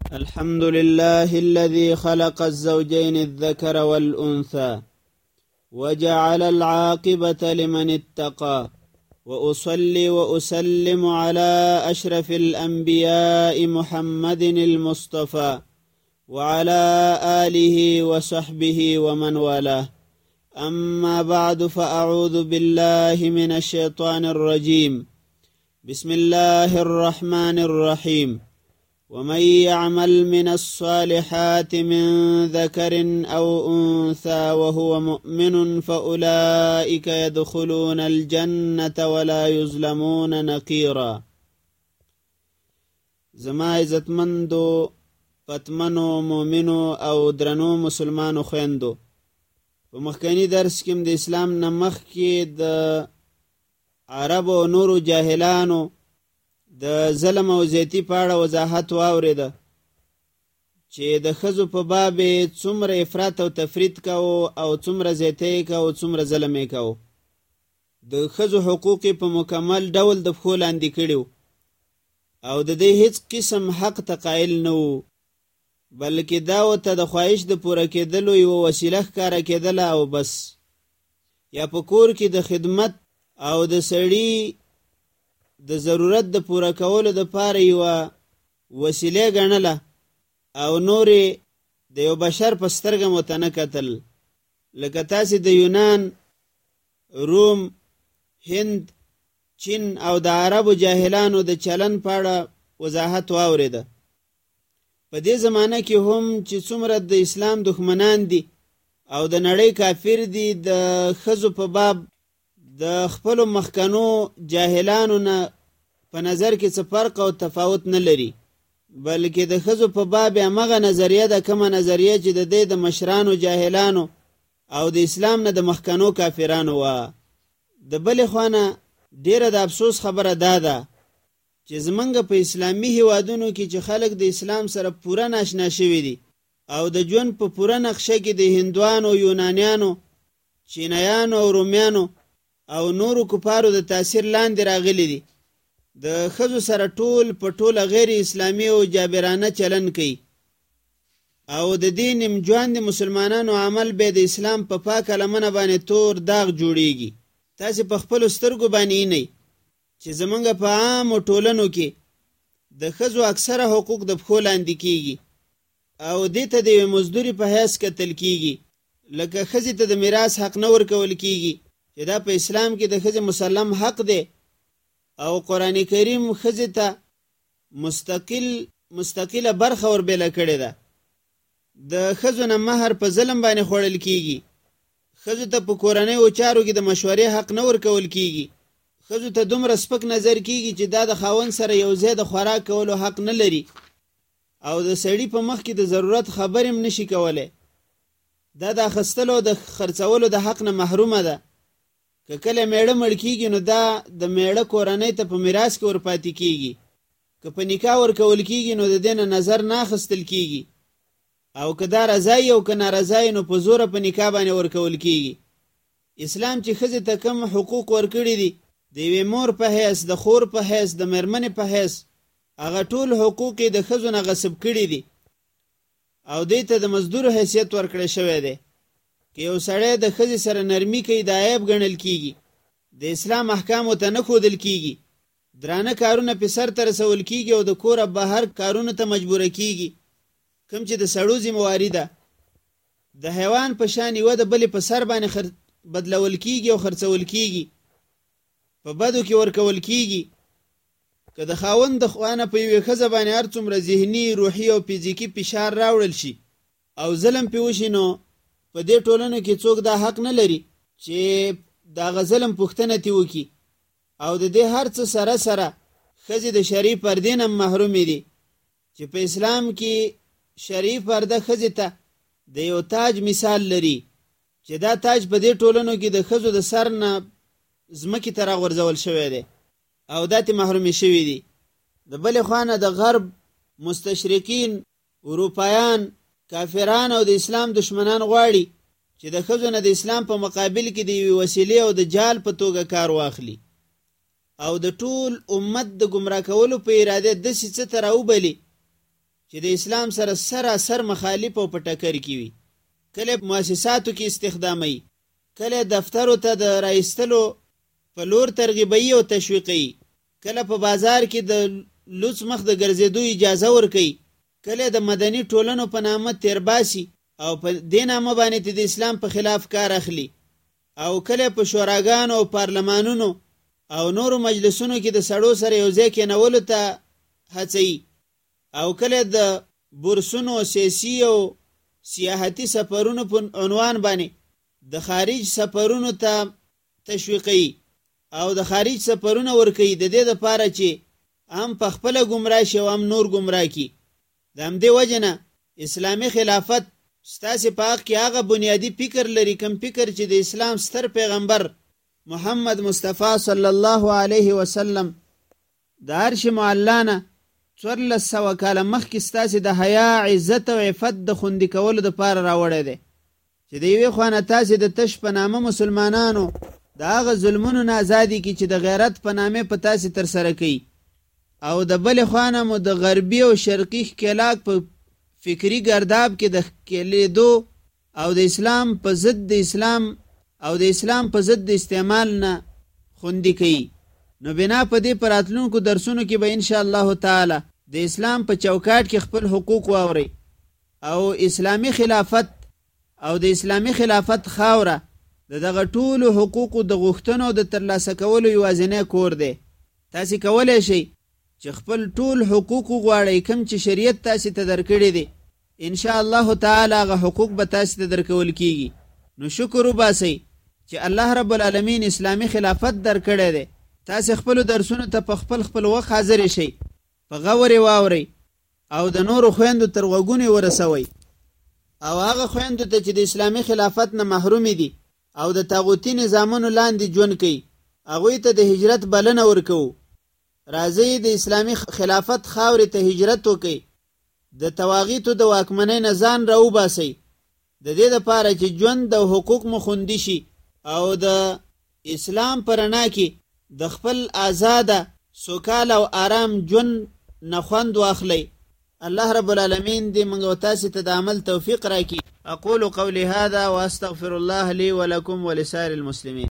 الحمد لله الذي خلق الزوجين الذكر والأنثى وجعل العاقبة لمن اتقى، وأصلي وأسلم على أشرف الأنبياء محمد المصطفى وعلى آله وصحبه ومن والاه. أما بعد، فأعوذ بالله من الشيطان الرجيم. بسم الله الرحمن الرحيم. ومن يعمل من الصالحات من ذكر أو أنثى وهو مؤمن فأولئك يدخلون الجنة ولا يظلمون نقيرا. زما عزتمندو پتمنو مومنو او درنو مسلمانو خويندو، په مخکنی درس کې د اسلام نه مخکې د عرب او نورو جاهلانو د ظلم او زیاتی په اړه وضاحت واورېده چې د ښځو په باب څومره افراط او تفرید کوو او څومره زیاتی کوو، څومره ظلم یې کوو. د ښځو حقوق په مکمل ډول د پښو لاندې کړي او د دې هیڅ قسم حق ته قایل نه وو، بلکې دا ورته د خواهش د پوره کېدلو یوه وسیله ښکاره کېدله او بس. یا په کور کې د خدمت او د سړي د ضرورت د پوره کولو دپاره یوه وسیله ګڼله او نورې د یو بشر په سترګه مو ته نه کتل. لکه تاسې د یونان، روم، هند، چین او د عربو جاهلانو د چلن په اړه وضاحت واورېده. په دې زمانه کې هم چې څومره د اسلام دښمنان دي او د نړۍ کافر دي، د ښځو په باب د خپلو مخکنو جاهلانو نه په نظر کې څه فرق او تفاوت نه لري، بلکې د ښځو په باب همغه نظریه ده کومه نظریه چې د دې د مشرانو جاهلانو او د اسلام نه د مخکنو کافرانو وه. د بلې خوا نه ډیره د افسوس خبره دا ده چې زمونږ په اسلامي هیوادونو کې چې خلک د اسلام سره پوره ناشنا شوي دي او د ژوند په پوره نقشه کې د هندوانو، یونانیانو، چینایانو او رومیانو او نورو کفارو د تاثیر لاندې راغلي دي، د ښځو سره ټول په ټوله غیر اسلامي او جابرانه چلن کوي او د دې نیمجوان د مسلمانانو عمل به د اسلام په پاکه لمنه باندې تور داغ جوړیږي. تاسې په خپلو سترګو باندې وینئ چې زمونږ په عامو ټولنو کې د ښځو اکثره حقوق د پښو لاندې کیږي او دې ته د یوې مزدوري په حیث کتل کیږي. لکه ښځې ته د میراث حق نه ورکول کیږي چې دا په اسلام کې د ښځې مسلم حق دی او قرآن کریم ښځې ته مستقله برخه وربیله کړې ده. د ښځو نه مهر په ظلم باندې خوړل کیږي. ښځو ته په کورنیو چارو کې د مشورې حق نه ورکول کیږي. ښځو ته دومره سپک نظر کیږي چې دا د خاوند سره یو ځای د خوراک کولو حق نه لري او د سړي په مخ کې د ضرورت خبر هم نشي کولی. دا د اخیستلو او د خرڅولو د حق نه محرومه ده. که کله میړه مړ کیږي نو دا د میړه کورنۍ ته په میراث کې ورپاتې کیږي. که په نکاح ورکول کیږي نو د دې نه نظر نه اخیستل کیږي او که دا رضایي او که نارضایي نو په زوره په نکاح باندې ورکول کیږي. اسلام چې ښځې ته کوم حقوق ورکړي دي د یوې مور په حیث، د خور په حیث، د مېرمنې په حیث، هغه ټول حقوق یې د ښځو نه غصب کړي دي او دې ته د مزدور حیثیت ورکړی شوی دی. که یو سړی د ښځې سره نرمي کوي دا عیب ګڼل کیږي. د اسلام احکامو ته نه ښودل کیږي. درانه کارونه پې سر ته رسول کیږي او د کوره بهر کارونو ته مجبوره کیږي کوم چې د سړو ذمواري ده. د حیوان په شان یوه د بلې په سر باندې بدلول کیږي او خرڅول کیږي، په بدو کې ورکول کیږي. که د خاوند د خوانه په یوې ښځه باندې هر څومره ذهني، روحي او فزیکي فشار راوړل شي او ظلم پې وشي نو په دې ټولنو کې څوک دا حق نه لري چې د هغه ظلم پوښتنه ترې وکړي. او د دې هر څه سره سره ښځې د شرعي پردې نه محرومې دي چې په اسلام کې شرعي پرده ښځې ته د یو تاج مثال لري چې دا تاج په دې ټولنو کې د ښځو د سر نه ځمکې ته راغورځول شوی دی او دا ترې محرومې شوي دي. د بلې خوا نه د غرب مستشرقین، اروپایان، کافران او د اسلام دشمنان غواړي چې د ښځو نه د اسلام په مقابل کې د یوې وسیلې او د جال په توګه کار واخلي او د ټول امت د گمراه کولو په اراده داسې څه ته راوبلي چې د اسلام سره سراسر مخالف او په ټکر کې وي. کله مؤسساتو کې استخدامي، کله دفترو ته د راایستلو په لور ترغیبوي او تشویقوي، کله په بازار کې د لوڅ مخ د ګرځېدو اجازه ورکوي، کله د مدني ټولنو په نامه تیرباسي او په دې نامه باندې د اسلام په خلاف کار اخلي، او کله په شوراګانو او پارلمانونو او نورو مجلسونو کې د سړو سره یو ځای کېنولو ته هڅوي، او کله د بورسونو سیاسي او سیاحتي سفرونو په عنوان باندې د خارج سفرونو ته تشویقوي او د خارج سفرونه ورکوي، د دې دپاره چې هم په خپله ګمراه شي او هم نور ګمراه کي. د همدې وجه نه اسلامي خلافت ستاسې په حق کې هغه بنیادي فکر لري، کوم فکر چې د اسلام ستر پیغمبر محمد مصطفی صلی الله علیه وسلم د عرش معلی نه 1400 کاله مخکې ستاسې د حیا، عزت او عفت د خوندي کولو دپاره راوړی دی، چې د یوې خوا نه تاسې د تش په نامه مسلمانانو د هغه ظلمونو نه ازادي کړي چې د غیرت په نامې په تاسې ترسره کوي، او د بلې خوا نه مو د غربي او شرقي ښکېلاک په فکري ګرداب کې د ښکېلېدو او د اسلام په ضد د اسلام او د اسلام په ضد د استعمال نه خوندي کوي. نو بنا په دې په راتلونکو درسونو کې به انشاءالله تعالی د اسلام په چوکاټ کې خپل حقوق واورئ، او اسلامي خلافت او د اسلامي خلافت خاوره د دغه ټولو حقوقو د غوښتنو د ترلاسه کولو یوازینی کور دی. تاسې کولی شئ چې خپل ټول حقوق وغواړئ، کوم چې شریعت تاسې ته درکړي دي، انشاءالله تعالی هغه حقوق به تاسې ته درکول کیږي. نو شکر وباسئ چې الله رب العالمین اسلامي خلافت درکړی دی. تاسې خپلو درسونو ته په خپل وخت حاضر شئ، په غور یې واورئ او د نورو خویندو تر غوږونې ورسوئ، او هغه خویندو ته چې د اسلامي خلافت نه محرومې دي او د طاغوتي نظامونو لاندې ژوند کوي، هغوی ته د هجرت بلنه ورکوو. راځئ د اسلامي خلافت خاورې ته هجرت وکئ، د طواغیتو د واکمنۍ نه ځان راوباسئ، د دې دپاره چې ژوند او حقوق مو خوندي شي او د اسلام په رڼا کې د خپل آزاده سوکاله او آرام ژوند نه خوند واخلئ. الله رب العالمین دې موږ او تاسې ته د عمل توفیق راکړي. اقول قولي هذا واستغفر الله لي ولكم ولسائر المسلمين.